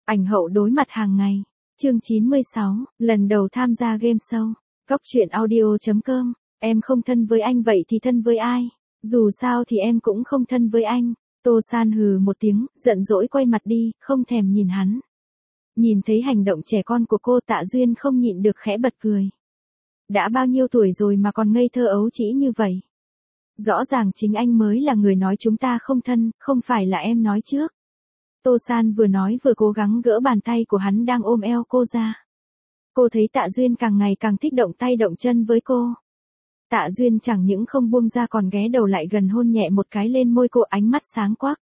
Ảnh hậu đối mặt hàng ngày. Chương 96, lần đầu tham gia game show. Cóc truyện audio.com. Em không thân với anh vậy thì thân với ai? Dù sao thì em cũng không thân với anh. Tô San hừ một tiếng, giận dỗi quay mặt đi, không thèm nhìn hắn. Nhìn thấy hành động trẻ con của cô, Tạ Duyên không nhịn được khẽ bật cười. Đã bao nhiêu tuổi rồi mà còn ngây thơ ấu trĩ như vậy? Rõ ràng chính anh mới là người nói chúng ta không thân, không phải là em nói trước. Tô San vừa nói vừa cố gắng gỡ bàn tay của hắn đang ôm eo cô ra. Cô thấy Tạ Duyên càng ngày càng thích động tay động chân với cô. Tạ Duyên chẳng những không buông ra còn ghé đầu lại gần hôn nhẹ một cái lên môi cô, ánh mắt sáng quắc.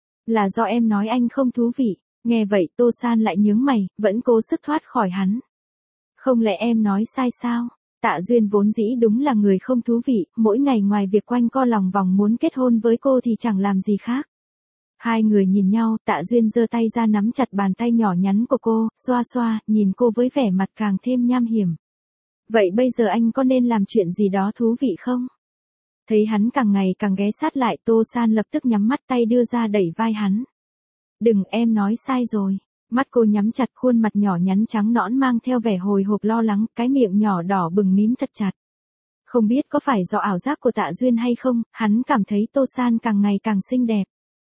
Là do em nói anh không thú vị. Nghe vậy Tô San lại nhướng mày, vẫn cố sức thoát khỏi hắn. Không lẽ em nói sai sao? Tạ Duyên vốn dĩ đúng là người không thú vị, mỗi ngày ngoài việc quanh co lòng vòng muốn kết hôn với cô thì chẳng làm gì khác. Hai người nhìn nhau, Tạ Duyên giơ tay ra nắm chặt bàn tay nhỏ nhắn của cô, xoa xoa, nhìn cô với vẻ mặt càng thêm nham hiểm. Vậy bây giờ anh có nên làm chuyện gì đó thú vị không? Thấy hắn càng ngày càng ghé sát lại, Tô San lập tức nhắm mắt tay đưa ra đẩy vai hắn. Đừng, em nói sai rồi. Mắt cô nhắm chặt, khuôn mặt nhỏ nhắn trắng nõn mang theo vẻ hồi hộp lo lắng, cái miệng nhỏ đỏ bừng mím thật chặt. Không biết có phải do ảo giác của Tạ Duyên hay không, hắn cảm thấy Tô San càng ngày càng xinh đẹp.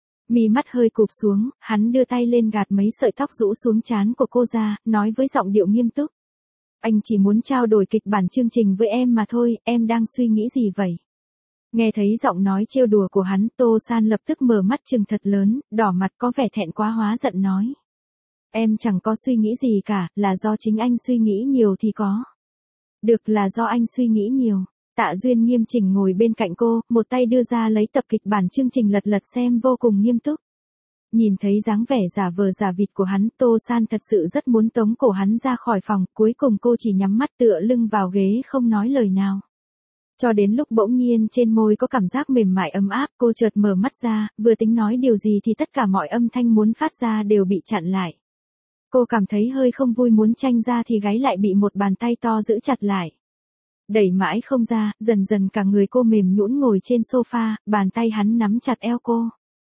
Mí mắt hơi cụp xuống, hắn đưa tay lên gạt mấy sợi tóc rũ xuống trán của cô ra, nói với giọng điệu nghiêm túc. Anh chỉ muốn trao đổi kịch bản chương trình với em mà thôi, em đang suy nghĩ gì vậy? Nghe thấy giọng nói trêu đùa của hắn, Tô San lập tức mở mắt trừng thật lớn, đỏ mặt có vẻ thẹn quá hóa giận nói. Em chẳng có suy nghĩ gì cả, là do chính anh suy nghĩ nhiều thì có. Được, là do anh suy nghĩ nhiều. Tạ Duyên nghiêm chỉnh ngồi bên cạnh cô, một tay đưa ra lấy tập kịch bản chương trình lật lật xem vô cùng nghiêm túc. Nhìn thấy dáng vẻ giả vờ giả vịt của hắn, Tô San thật sự rất muốn tống cổ hắn ra khỏi phòng, cuối cùng cô chỉ nhắm mắt tựa lưng vào ghế không nói lời nào. Cho đến lúc bỗng nhiên trên môi có cảm giác mềm mại ấm áp, cô chợt mở mắt ra, vừa tính nói điều gì thì tất cả mọi âm thanh muốn phát ra đều bị chặn lại. Cô cảm thấy hơi không vui muốn tranh ra thì gáy lại bị một bàn tay to giữ chặt lại. Đẩy mãi không ra, dần dần cả người cô mềm nhũn ngồi trên sofa, bàn tay hắn nắm chặt eo cô.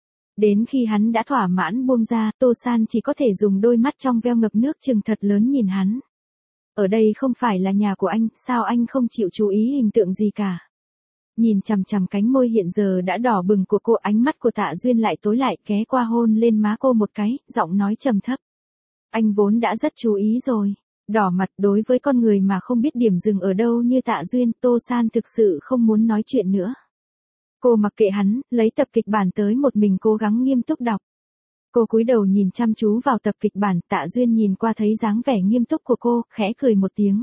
Đến khi hắn đã thỏa mãn buông ra, Tô San chỉ có thể dùng đôi mắt trong veo ngập nước trừng thật lớn nhìn hắn. Ở đây không phải là nhà của anh, sao anh không chịu chú ý hình tượng gì cả? Nhìn chằm chằm cánh môi hiện giờ đã đỏ bừng của cô, ánh mắt của Tạ Duyên lại tối lại, ghé qua hôn lên má cô một cái, giọng nói trầm thấp. Anh vốn đã rất chú ý rồi. Đỏ mặt, đối với con người mà không biết điểm dừng ở đâu như Tạ Duyên, Tô San thực sự không muốn nói chuyện nữa. Cô mặc kệ hắn, lấy tập kịch bản tới một mình cố gắng nghiêm túc đọc. Cô cúi đầu nhìn chăm chú vào tập kịch bản, Tạ Duyên nhìn qua thấy dáng vẻ nghiêm túc của cô, khẽ cười một tiếng.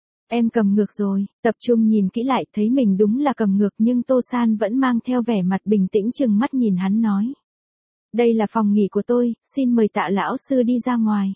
Em cầm ngược rồi, tập trung nhìn kỹ lại thấy mình đúng là cầm ngược, nhưng Tô San vẫn mang theo vẻ mặt bình tĩnh trừng mắt nhìn hắn nói. Đây là phòng nghỉ của tôi, xin mời Tạ lão sư đi ra ngoài.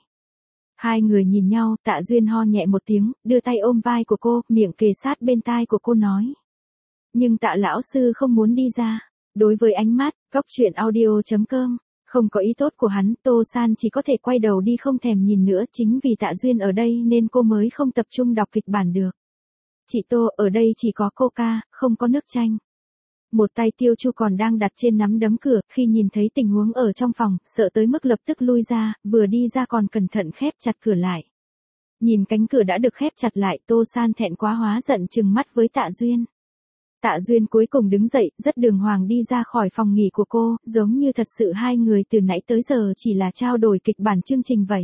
Hai người nhìn nhau, Tạ Duyên ho nhẹ một tiếng, đưa tay ôm vai của cô, miệng kề sát bên tai của cô nói. Nhưng Tạ lão sư không muốn đi ra. Đối với ánh mắt, cóc truyện audio.com, không có ý tốt của hắn, Tô San chỉ có thể quay đầu đi không thèm nhìn nữa, chính vì Tạ Duyên ở đây nên cô mới không tập trung đọc kịch bản được. Chị Tô, ở đây chỉ có coca, không có nước chanh. Một tay Tiêu Chu còn đang đặt trên nắm đấm cửa, khi nhìn thấy tình huống ở trong phòng, sợ tới mức lập tức lui ra, vừa đi ra còn cẩn thận khép chặt cửa lại. Nhìn cánh cửa đã được khép chặt lại, Tô San thẹn quá hóa giận trừng mắt với Tạ Duyên. Tạ Duyên cuối cùng đứng dậy, rất đường hoàng đi ra khỏi phòng nghỉ của cô, giống như thật sự hai người từ nãy tới giờ chỉ là trao đổi kịch bản chương trình vậy.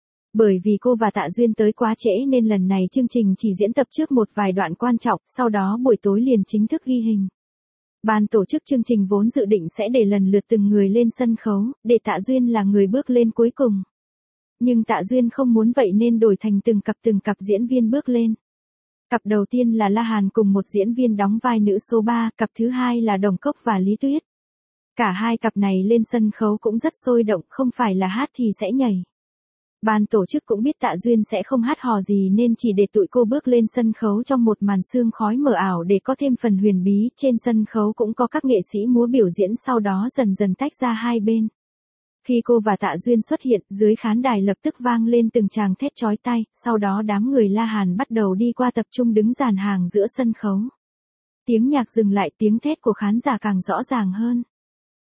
Bởi vì cô và Tạ Duyên tới quá trễ nên lần này chương trình chỉ diễn tập trước một vài đoạn quan trọng, sau đó buổi tối liền chính thức ghi hình. Ban tổ chức chương trình vốn dự định sẽ để lần lượt từng người lên sân khấu, để Tạ Duyên là người bước lên cuối cùng. Nhưng Tạ Duyên không muốn vậy nên đổi thành từng cặp diễn viên bước lên. Cặp đầu tiên là La Hàn cùng một diễn viên đóng vai nữ số 3, cặp thứ hai là Đồng Cốc và Lý Tuyết. Cả hai cặp này lên sân khấu cũng rất sôi động, không phải là hát thì sẽ nhảy. Ban tổ chức cũng biết Tạ Duyên sẽ không hát hò gì nên chỉ để tụi cô bước lên sân khấu trong một màn sương khói mờ ảo để có thêm phần huyền bí, trên sân khấu cũng có các nghệ sĩ múa biểu diễn, sau đó dần dần tách ra hai bên. Khi cô và Tạ Duyên xuất hiện, dưới khán đài lập tức vang lên từng tràng thét chói tai, sau đó đám người La Hàn bắt đầu đi qua tập trung đứng dàn hàng giữa sân khấu. Tiếng nhạc dừng lại, tiếng thét của khán giả càng rõ ràng hơn.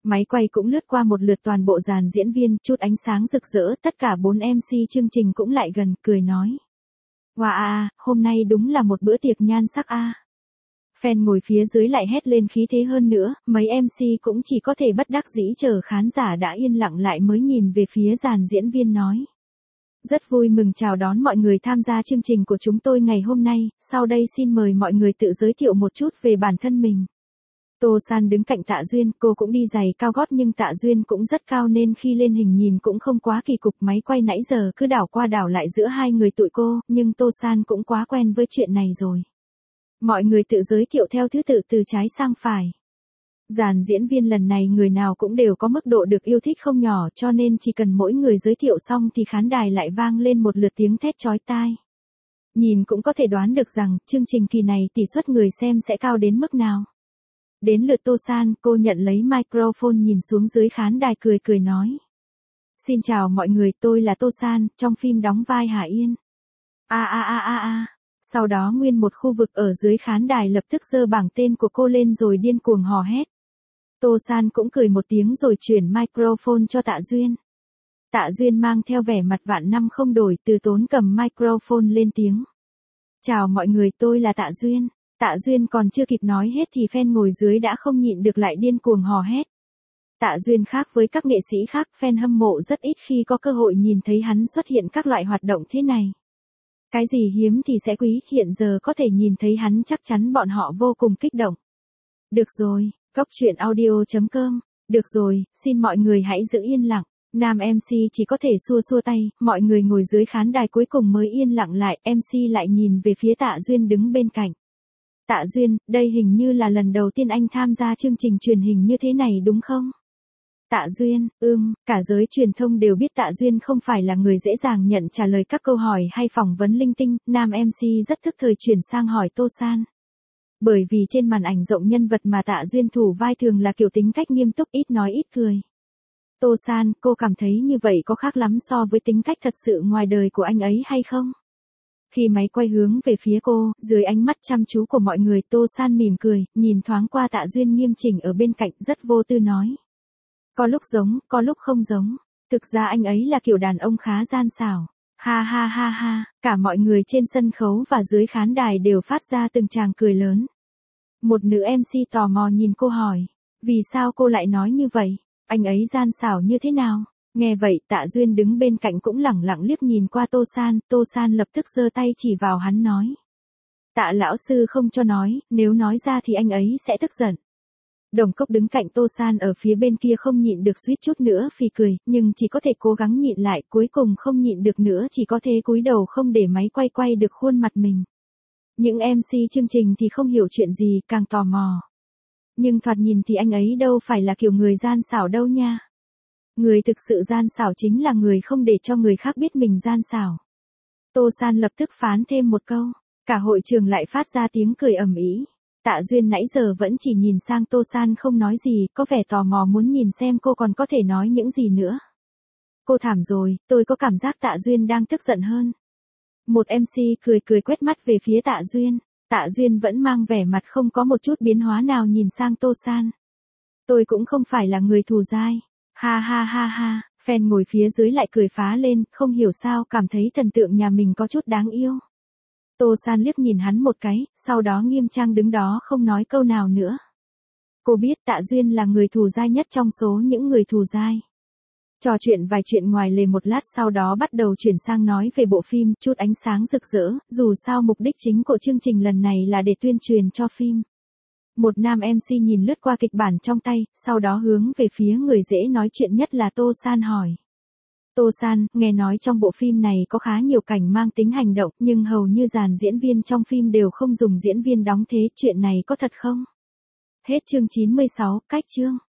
Máy quay cũng lướt qua một lượt toàn bộ dàn diễn viên, chút ánh sáng rực rỡ, tất cả 4 MC chương trình cũng lại gần, cười nói. Wow, hôm nay đúng là một bữa tiệc nhan sắc a. Fan ngồi phía dưới lại hét lên khí thế hơn nữa, mấy MC cũng chỉ có thể bất đắc dĩ chờ khán giả đã yên lặng lại mới nhìn về phía dàn diễn viên nói. Rất vui mừng chào đón mọi người tham gia chương trình của chúng tôi ngày hôm nay, sau đây xin mời mọi người tự giới thiệu một chút về bản thân mình. Tô San đứng cạnh Tạ Duyên, cô cũng đi giày cao gót nhưng Tạ Duyên cũng rất cao nên khi lên hình nhìn cũng không quá kỳ cục, máy quay nãy giờ cứ đảo qua đảo lại giữa hai người tụi cô, nhưng Tô San cũng quá quen với chuyện này rồi. Mọi người tự giới thiệu theo thứ tự từ trái sang phải. Dàn diễn viên lần này người nào cũng đều có mức độ được yêu thích không nhỏ cho nên chỉ cần mỗi người giới thiệu xong thì khán đài lại vang lên một lượt tiếng thét chói tai. Nhìn cũng có thể đoán được rằng chương trình kỳ này tỷ suất người xem sẽ cao đến mức nào. Đến lượt Tô San, cô nhận lấy microphone nhìn xuống dưới khán đài cười cười nói. Xin chào mọi người, tôi là Tô San, trong phim đóng vai Hà Yên. Sau đó nguyên một khu vực ở dưới khán đài lập tức giơ bảng tên của cô lên rồi điên cuồng hò hét. Tô San cũng cười một tiếng rồi chuyển microphone cho Tạ Duyên. Tạ Duyên mang theo vẻ mặt vạn năm không đổi, từ tốn cầm microphone lên tiếng. Chào mọi người, tôi là Tạ Duyên. Tạ Duyên còn chưa kịp nói hết thì fan ngồi dưới đã không nhịn được lại điên cuồng hò hét. Tạ Duyên khác với các nghệ sĩ khác, fan hâm mộ rất ít khi có cơ hội nhìn thấy hắn xuất hiện các loại hoạt động thế này. Cái gì hiếm thì sẽ quý, hiện giờ có thể nhìn thấy hắn chắc chắn bọn họ vô cùng kích động. Được rồi, coctruyện.audio.com. Được rồi, xin mọi người hãy giữ yên lặng. Nam MC chỉ có thể xua xua tay, mọi người ngồi dưới khán đài cuối cùng mới yên lặng lại, MC lại nhìn về phía Tạ Duyên đứng bên cạnh. Tạ Duyên, đây hình như là lần đầu tiên anh tham gia chương trình truyền hình như thế này đúng không? Tạ Duyên, cả giới truyền thông đều biết Tạ Duyên không phải là người dễ dàng nhận trả lời các câu hỏi hay phỏng vấn linh tinh, nam MC rất thức thời chuyển sang hỏi Tô San. Bởi vì trên màn ảnh rộng nhân vật mà Tạ Duyên thủ vai thường là kiểu tính cách nghiêm túc ít nói ít cười. Tô San, cô cảm thấy như vậy có khác lắm so với tính cách thật sự ngoài đời của anh ấy hay không? Khi máy quay hướng về phía cô, dưới ánh mắt chăm chú của mọi người, Tô San mỉm cười, nhìn thoáng qua Tạ Duyên nghiêm chỉnh ở bên cạnh, rất vô tư nói. Có lúc giống, có lúc không giống. Thực ra anh ấy là kiểu đàn ông khá gian xảo. Ha, cả mọi người trên sân khấu và dưới khán đài đều phát ra từng tràng cười lớn. Một nữ MC tò mò nhìn cô hỏi. Vì sao cô lại nói như vậy? Anh ấy gian xảo như thế nào? Nghe vậy Tạ Duyên đứng bên cạnh cũng lẳng lặng liếc nhìn qua Tô San lập tức giơ tay chỉ vào hắn nói. Tạ lão sư không cho nói, nếu nói ra thì anh ấy sẽ tức giận. Đồng Cốc đứng cạnh Tô San ở phía bên kia không nhịn được suýt chút nữa phì cười, nhưng chỉ có thể cố gắng nhịn lại, cuối cùng không nhịn được nữa chỉ có thể cúi đầu không để máy quay được khuôn mặt mình. Những MC chương trình thì không hiểu chuyện gì, càng tò mò. Nhưng thoạt nhìn thì anh ấy đâu phải là kiểu người gian xảo đâu nha. Người thực sự gian xảo chính là người không để cho người khác biết mình gian xảo. Tô San lập tức phán thêm một câu, cả hội trường lại phát ra tiếng cười ầm ĩ. Tạ Duyên nãy giờ vẫn chỉ nhìn sang Tô San không nói gì, có vẻ tò mò muốn nhìn xem cô còn có thể nói những gì nữa. Cô thảm rồi, tôi có cảm giác Tạ Duyên đang tức giận hơn. Một MC cười quét mắt về phía Tạ Duyên. Tạ Duyên vẫn mang vẻ mặt không có một chút biến hóa nào nhìn sang Tô San. Tôi cũng không phải là người thù dai. Ha, fan ngồi phía dưới lại cười phá lên, không hiểu sao cảm thấy thần tượng nhà mình có chút đáng yêu. Tô San liếc nhìn hắn một cái, sau đó nghiêm trang đứng đó không nói câu nào nữa. Cô biết Tạ Duyên là người thù dai nhất trong số những người thù dai. Trò chuyện vài chuyện ngoài lề một lát sau đó bắt đầu chuyển sang nói về bộ phim, chút ánh sáng rực rỡ, dù sao mục đích chính của chương trình lần này là để tuyên truyền cho phim. Một nam MC nhìn lướt qua kịch bản trong tay, sau đó hướng về phía người dễ nói chuyện nhất là Tô San hỏi. Tô San, nghe nói trong bộ phim này có khá nhiều cảnh mang tính hành động, nhưng hầu như dàn diễn viên trong phim đều không dùng diễn viên đóng thế, chuyện này có thật không? Hết chương 96, cách chương.